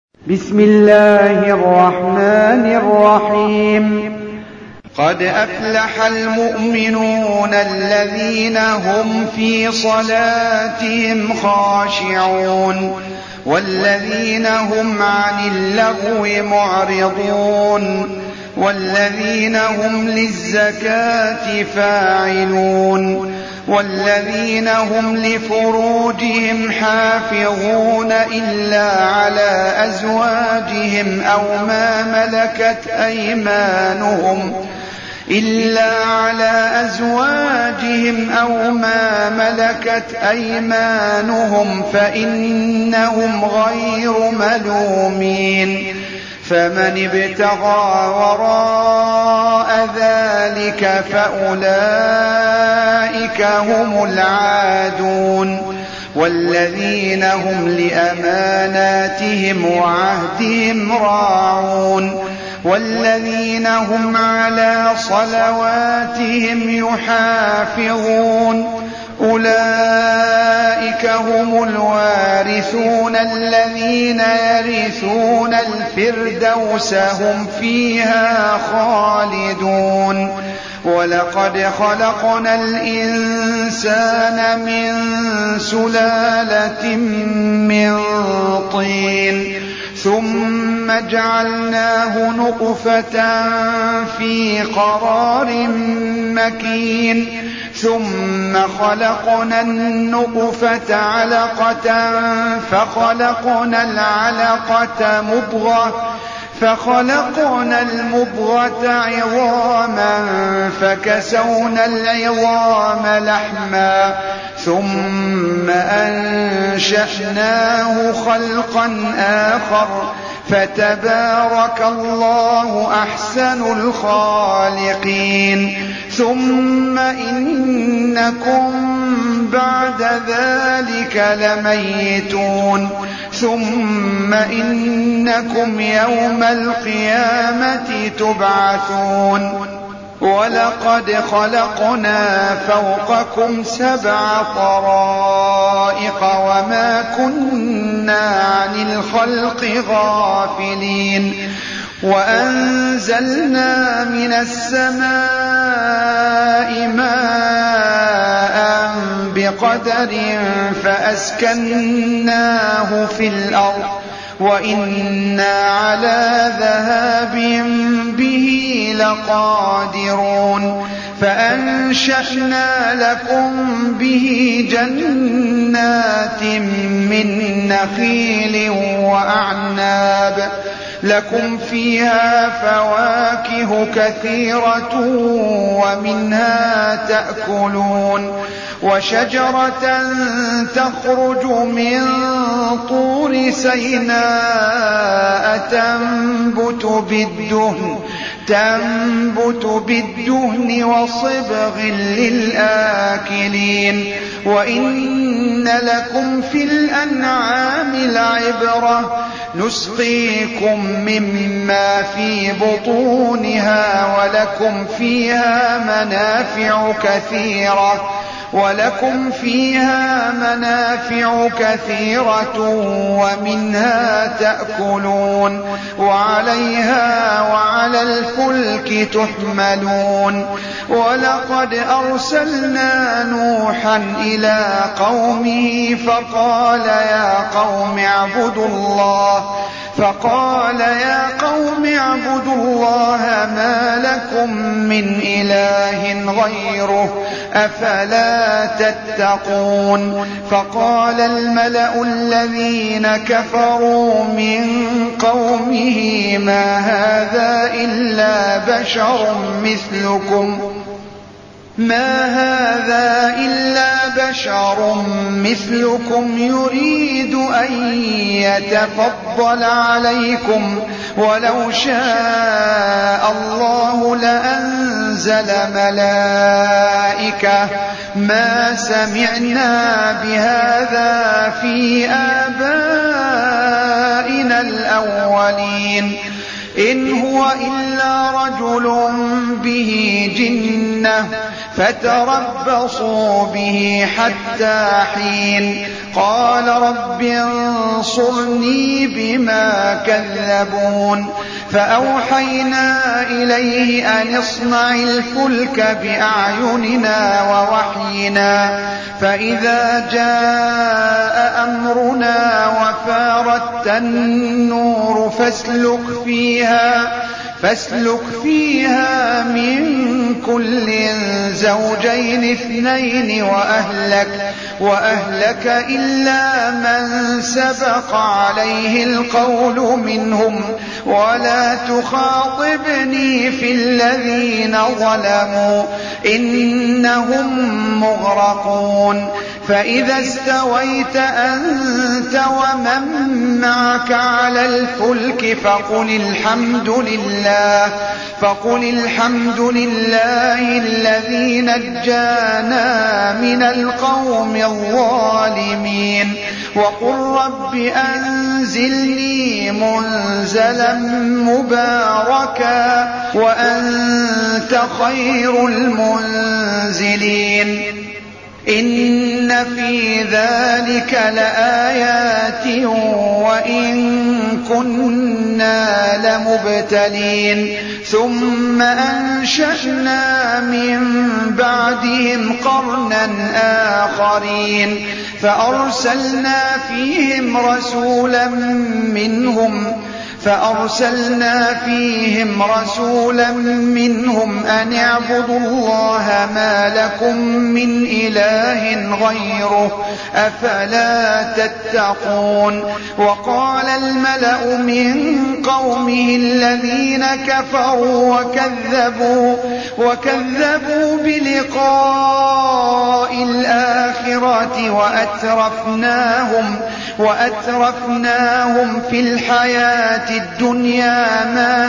بسم الله الرحمن الرحيم. قد أفلح المؤمنون الذين هم في صلاتهم خاشعون والذين هم عن اللغو معرضون والذين هم للزكاة فاعلون والذين هم لفروجهم حافظون إلا على أزواجهم أو ما ملكت أيمانهم فإنهم غير ملومين. فمن ابتغى وراء ذلك فأولئك هم العادون والذين هم لأماناتهم وعهدهم راعون والذين هم على صلواتهم يحافظون. أولئك هم الوارثون الذين يرثون الفردوس هم فيها خالدون. ولقد خلقنا الإنسان من سلالة من طين ثم جعلناه نطفة في قرار مكين ثم خلقنا النطفة علقة فخلقنا المضغة عظاما فكسونا العظام لحما ثم أنشأناه خلقا آخر فتبارك الله أحسن الخالقين. ثم إنكم بعد ذلك لميتون ثم إنكم يوم القيامة تبعثون. ولقد خلقنا فوقكم 7 طرائق وما كنا عن الخلق غافلين. وأنزلنا من السماء ماء بقدر فأسكناه في الأرض وإنا على ذهاب به لقادرون. فأنشأنا لكم به جنات من نخيل وأعناب لكم فيها فواكه كثيرة ومنها تأكلون. وشجرة تخرج من طور سيناء تنبت بالدهن وصبغ للآكلين. وإن لكم في الأنعام لعبرة نسقيكم مما في بطونها ولكم فيها منافع كثيرة ومنها تأكلون وعليها وعلى الفلك تحملون. ولقد أرسلنا نوحا إلى قومه فقال يا قوم اعبدوا الله ما لكم من إله غيره أفلا تتقون. فقال الملأ الذين كفروا من قومه ما هذا إلا بشر مثلكم يريد أن يتفضل عليكم ولو شاء الله لأنزل ملائكة ما سمعنا بهذا في آبائنا الأولين إن هو إلا رجل به جنة فتربصوا به حتى حين قال رب انصرني بما كذبون فأوحينا إليه أن اصنع الفلك بأعيننا ووحينا فإذا جاء أمرنا وفارت النور فاسلك فيها من كل زوجين اثنين وأهلك إلا من سبق عليه القول منهم ولا تخاطبني في الذين ظلموا إنهم مغرقون فإذا استويت أنت ومن معك على الفلك فقل الحمد لله الذي نجانا من القوم الظالمين وقل رب أنزلني منزلا مباركا وأنت خير المنزلين إن في ذلك لآيات وإن كنا لمبتلين ثم أنشأنا من بعدهم قرنا آخرين فأرسلنا فيهم رسولا منهم أن اعبدوا الله ما لكم من إله غيره أفلا تتقون وقال الملأ من قومه الذين كفروا وكذبوا بلقاء الآخرة وأترفناهم في الحياة الدنيا ما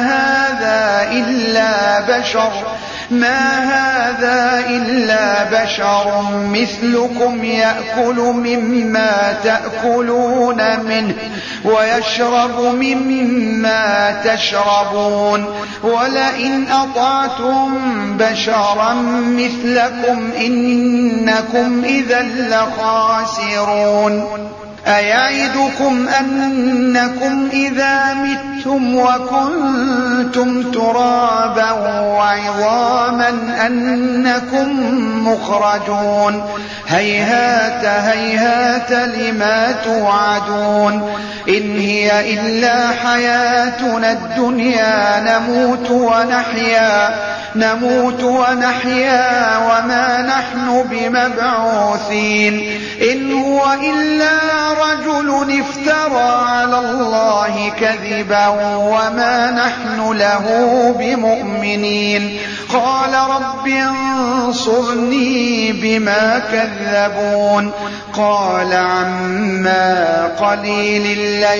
هذا إلا بشر مثلكم يأكل مما تأكلون منه ويشرب مما تشربون ولئن أطعتم بشرا مثلكم إنكم إذا لخاسرون أيعدكم أنكم إذا متم وكنتم ترابا وعظاما أنكم مخرجون هيهات لما توعدون إن هي إلا حياتنا الدنيا نموت ونحيا وما نحن بمبعوثين إن هو إلا رجل افترى على الله كذبا وما نحن له بمؤمنين قال رب انصرني بما كذبون قال عما قليل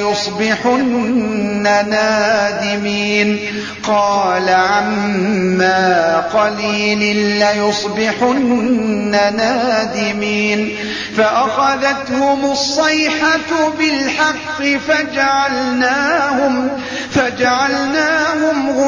ليصبحن نادمين فأخذتهم الصيحة بالحق فجعلناهم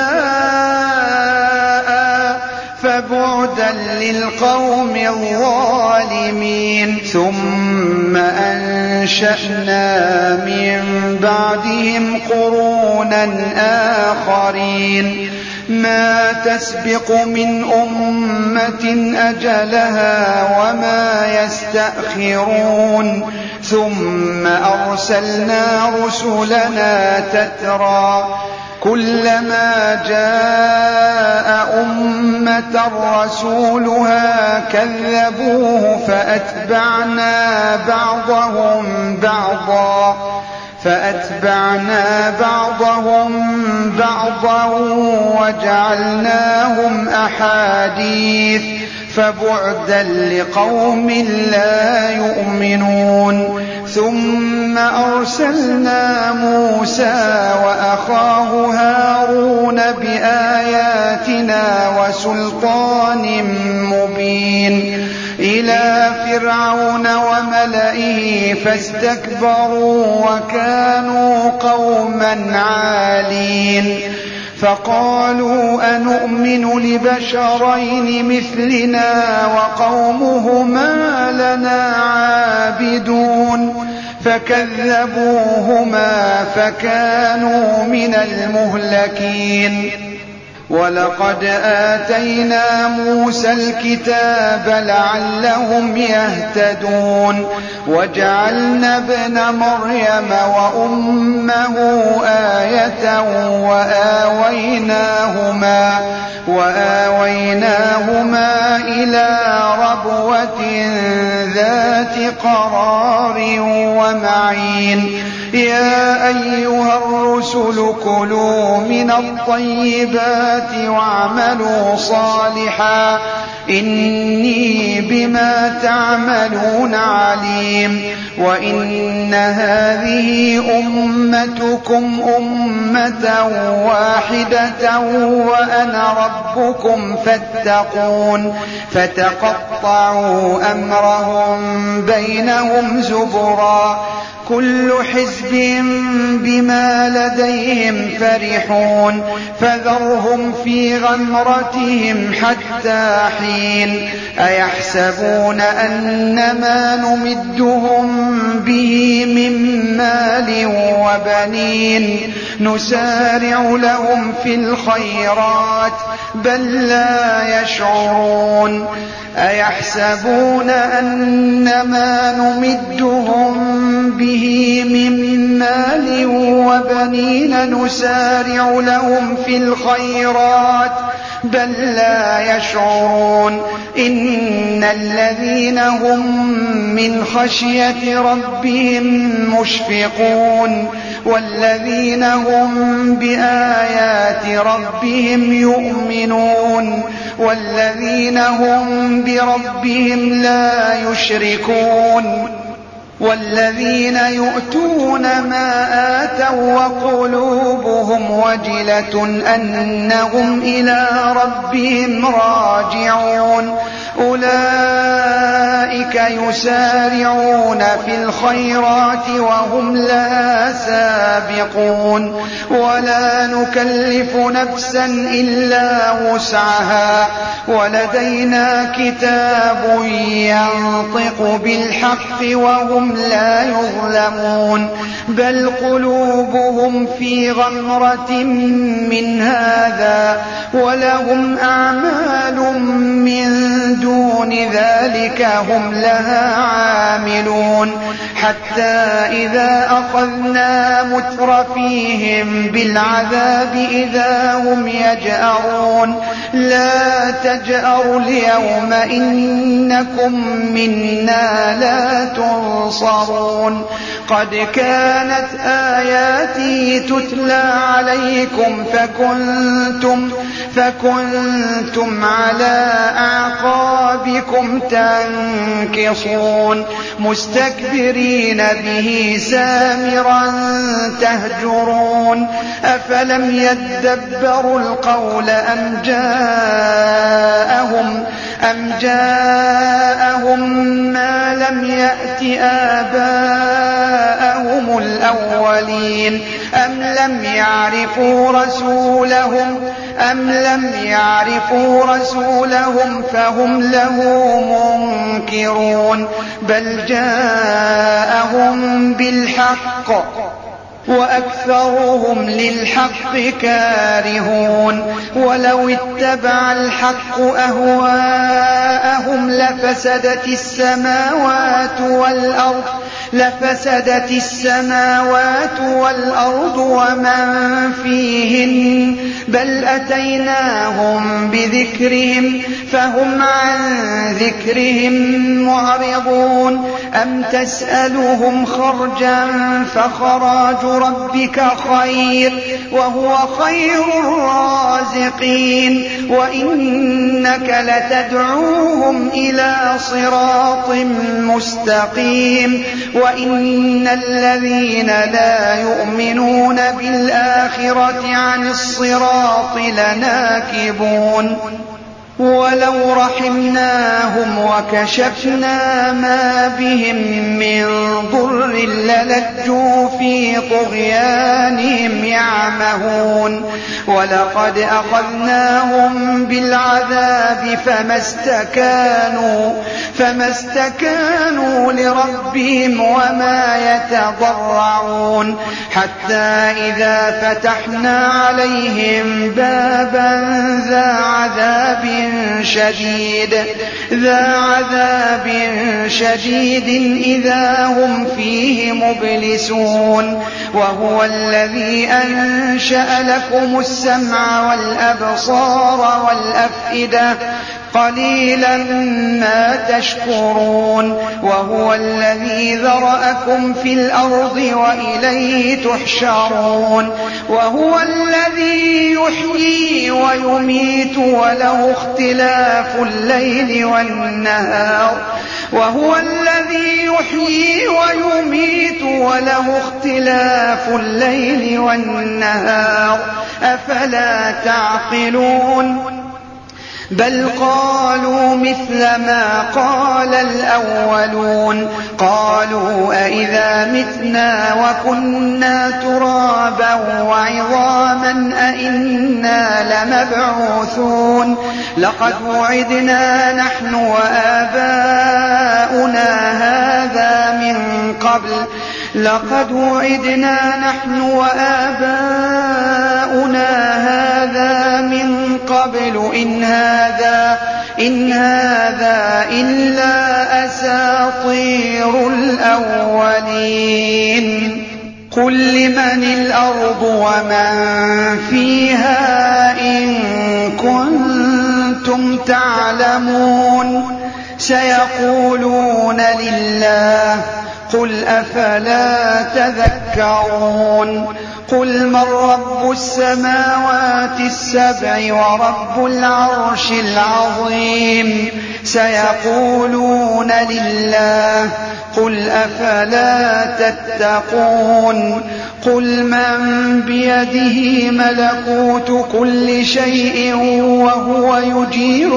غثاء فبعدا للقوم الظالمين ثم أنشأنا من بعدهم قرونا آخرين ما تسبق من أمة أجلها وما يستأخرون ثم أرسلنا رسلنا تترى كلما جاء أمة رسولها كذبوه فأتبعنا بعضهم بعضا وجعلناهم أحاديث فبعدا لقوم لا يؤمنون ثم أرسلنا موسى وأخاه هارون بآياتنا وسلطان مبين إلى فرعون وملئه فاستكبروا وكانوا قوما عالين فقالوا أنؤمن لبشرين مثلنا وقومهما لنا عابدون فكذبوهما فكانوا من المهلكين. ولقد آتينا موسى الكتاب لعلهم يهتدون وجعلنا ابن مريم وأمه آية وآويناهما إلى ربوة ذات قرار ومعين. يا أيها الرسل كلوا من الطيبات واعملوا صالحا إني بما تعملون عليم. وإن هذه أمتكم أمة واحدة وأنا ربكم فاتقون. فتقطعوا أمرهم بينهم زبرا كل حزب بما لديهم فرحون فذرهم في غمرتهم حتى حين. أيحسبون أنما نمدهم به من مال وبنين نسارع لهم في الخيرات بل لا يشعرون. أيحسبون أنما نمدهم به من مال وبنين نسارع لهم في الخيرات بل لا يشعرون. إن الذين هم من خشية ربهم مشفقون والذين هم بآيات ربهم يؤمنون والذين هم بربهم لا يشركون والذين يؤتون ما آتوا وقلوبهم وجلة أنهم إلى ربهم راجعون. أولئك يسارعون في الخيرات وهم لها سابقون. ولا نكلف نفسا إلا وسعها ولدينا كتاب ينطق بالحق وهم لا يظلمون. بل قلوبهم في غمرة من هذا ولهم أعمال من دون ذلك هم لها عاملون. حتى إذا أخذنا مترفيهم بالعذاب إذا هم يجأرون. لا تجأروا اليوم إنكم منا لا تنصرون. قد كانت آياتي تتلى عليكم فكنتم على أعقابكم تنكصون مستكبرين به سامرا تهجرون. أفلم يدبروا القول أم جاءهم ما لم يأت آباءهم الأولين أم لم يعرفوا رسولهم فهم له منكرون. بل جاءهم بالحق وأكثرهم للحق كارهون. ولو اتبع الحق أهواءهم لفسدت السماوات والأرض ومن فيهن بل أتيناهم بذكرهم فهم عن ذكرهم معرضون. أم تسألهم خرجا فخراج ربك خير وهو خير الرازقين. وإنك لتدعوهم إلى صراط مستقيم. وإن الذين لا يؤمنون بالآخرة عن الصراط لناكبون. ولو رحمناهم وكشفنا ما بهم من ضر للجوا في طغيانهم يعمهون. ولقد أخذناهم بالعذاب فما استكانوا لربهم وما يتضرعون حتى إذا فتحنا عليهم بابا ذا عذاب شديد إذا هم فيه مبلسون وهو الذي أنشأ لكم السمع والأبصار والأفئدة قليلا ما تشكرون وهو الذي ذرأكم في الأرض وإليه تحشرون وهو الذي يحيي ويميت وله اختلاف الليل والنهار أفلا تعقلون بل قالوا مثل ما قال الأولون قالوا أئذا متنا وكنا ترابا وعظاما أئنا لمبعوثون لقد وعدنا نحن وآباؤنا هذا من قبل إن هذا إلا أساطير الأولين قل لمن الأرض ومن فيها إن كنتم تعلمون سيقولون لله قل أفلا تذكرون قل من رب السماوات السبع ورب العرش العظيم سيقولون لله قل أفلا تتقون قل من بيده ملكوت كل شيء وهو يجير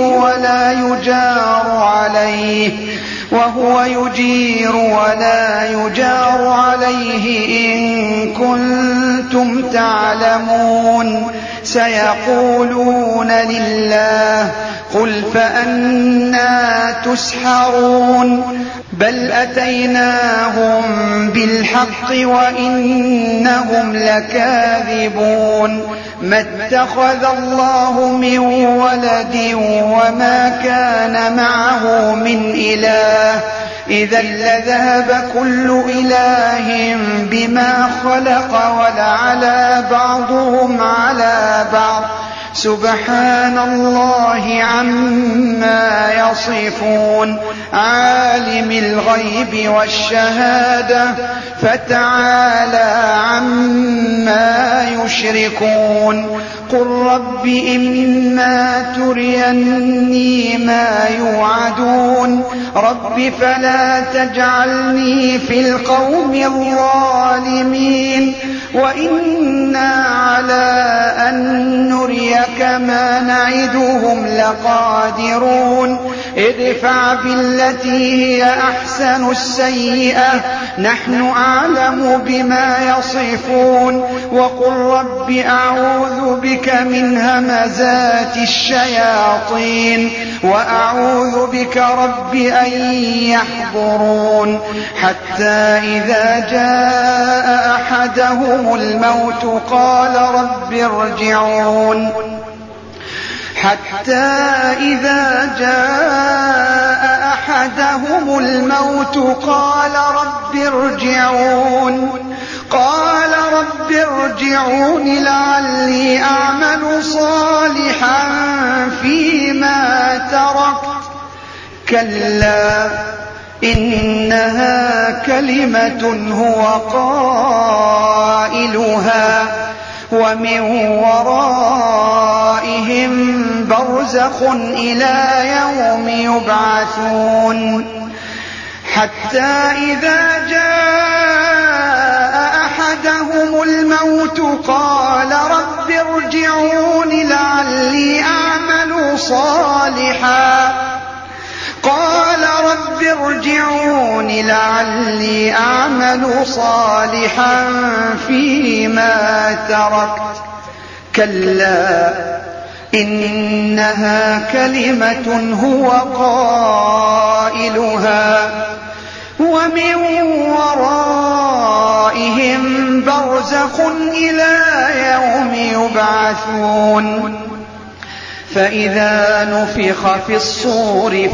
ولا يجار عليه إن كنتم تعلمون سيقولون لله قل فأنى تسحرون بل أتيناهم بالحق وإنهم لكاذبون ما اتخذ الله من ولد وما كان معه من إله إذا لذهب كل إله بما خلق ولعلى بعضهم على بعض سبحان الله عما يصفون عالم الغيب والشهادة فتعالى عما يشركون قل رب إما تريني ما يوعدون رب فلا تجعلني في القوم الظالمين وإنا على أن نريك ما نعدهم لقادرون ادفع بالتي هي أحسن السيئة نحن أعلم بما يصفون وقل رب أعوذ بك من همزات الشياطين وأعوذ بك رب أن يحضرون حتى إذا جاء أحدهم الموت قال رب ارجعون قال رب ارجعون لعلي أعمل صالحا فيما تركت كلا إنها كلمة هو قائلها ومن ورائهم برزخ إلى يوم يبعثون حتى إذا جاء أحدهم الموت قال رب ارجعون لعلي أعمل صالحا فيما تركت كلا إنها كلمة هو قائلها ومن ورائهم برزخ إلى يوم يبعثون فإذا نفخ في الصور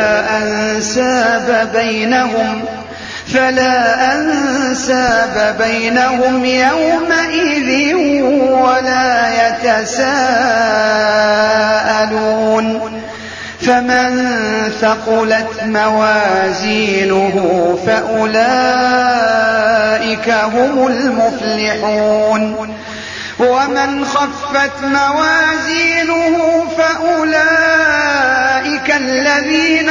فلا أنساب بينهم يومئذ ولا يتساءلون فمن ثقلت موازينه فأولئك هم المفلحون ومن خفت موازينه فأولئك الذين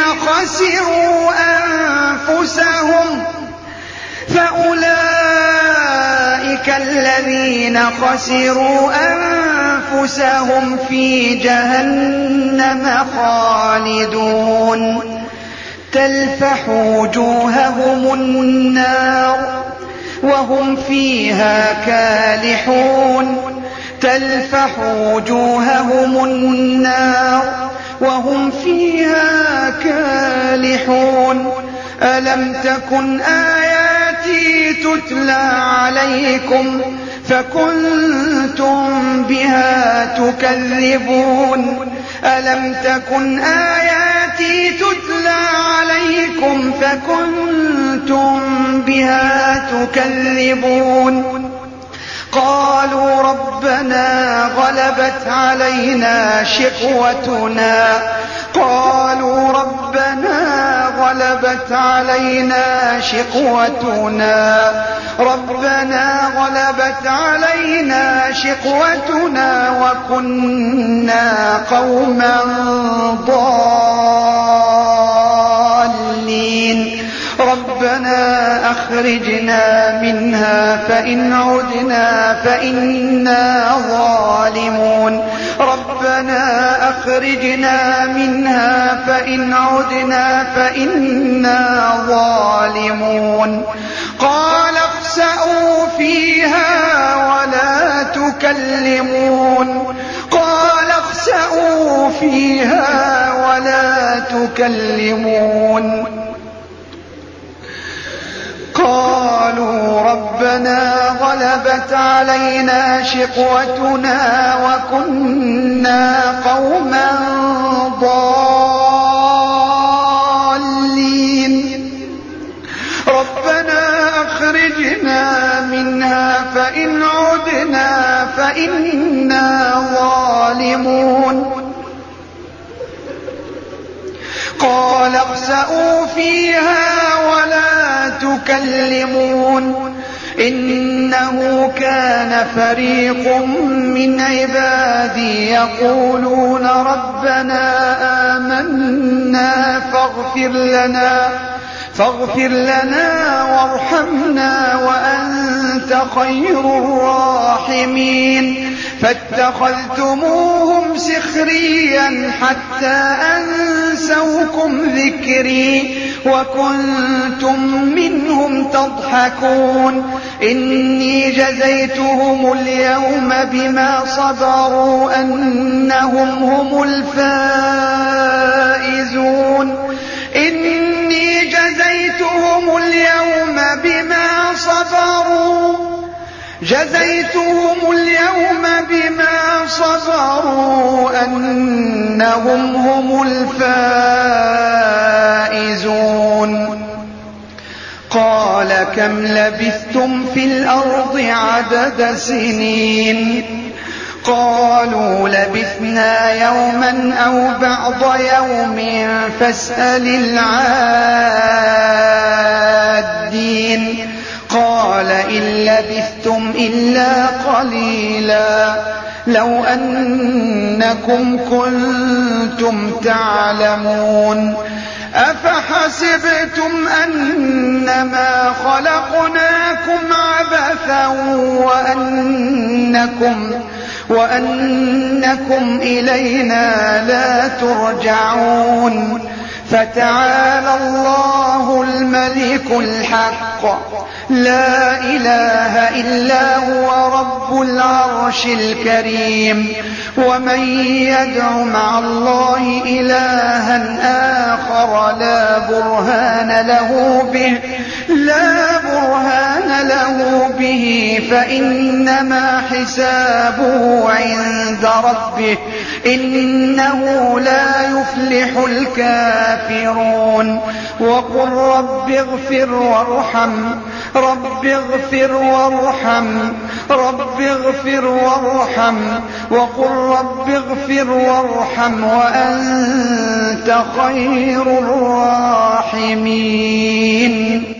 خسروا أنفسهم في جهنم خالدون تلفح وجوههم النار وهم فيها كالحون ألم تكن آياتي تتلى عليكم فكنتم بها تكذبون قالوا ربنا غلبت علينا شقوتنا وكنا قوما ضالين ربنا أخرجنا منها فإن عدنا فإنا ظالمون قال اخسئوا فيها ولا تكلمون قالوا ربنا غلبت علينا شقوتنا وكنا قوما ضالين ربنا أخرجنا منها فإن عدنا فإنا ظالمون قال اخسئوا فيها ولا تكلمون إنه كان فريق من عبادي يقولون ربنا آمنا فاغفر لنا وارحمنا وأنت خير الراحمين فاتخذتموهم سخريا حتى أنسوكم ذكري وكنتم منهم تضحكون إني جزيتهم اليوم بما صبروا أنهم هم الفائزون جزيتهم اليوم بما صبروا أنهم هم الفائزون قال كم لبثتم في الأرض عدد سنين قالوا لبثنا يوما أو بعض يوم فاسأل العادين قال إن لبثتم إلا قليلا لو أنكم كنتم تعلمون أفحسبتم أنما خلقناكم عبثا وأنكم إلينا لا ترجعون فتعالى الله الملك الحق لا إله إلا هو رب العرش الكريم. ومن يدع مع الله إلها آخر لا برهان له به فإنما حسابه عند ربه إنه لا يفلح الكافرون. وقل رب اغفر وارحم وقل رب اغفر وارحم وأنت خير الراحمين.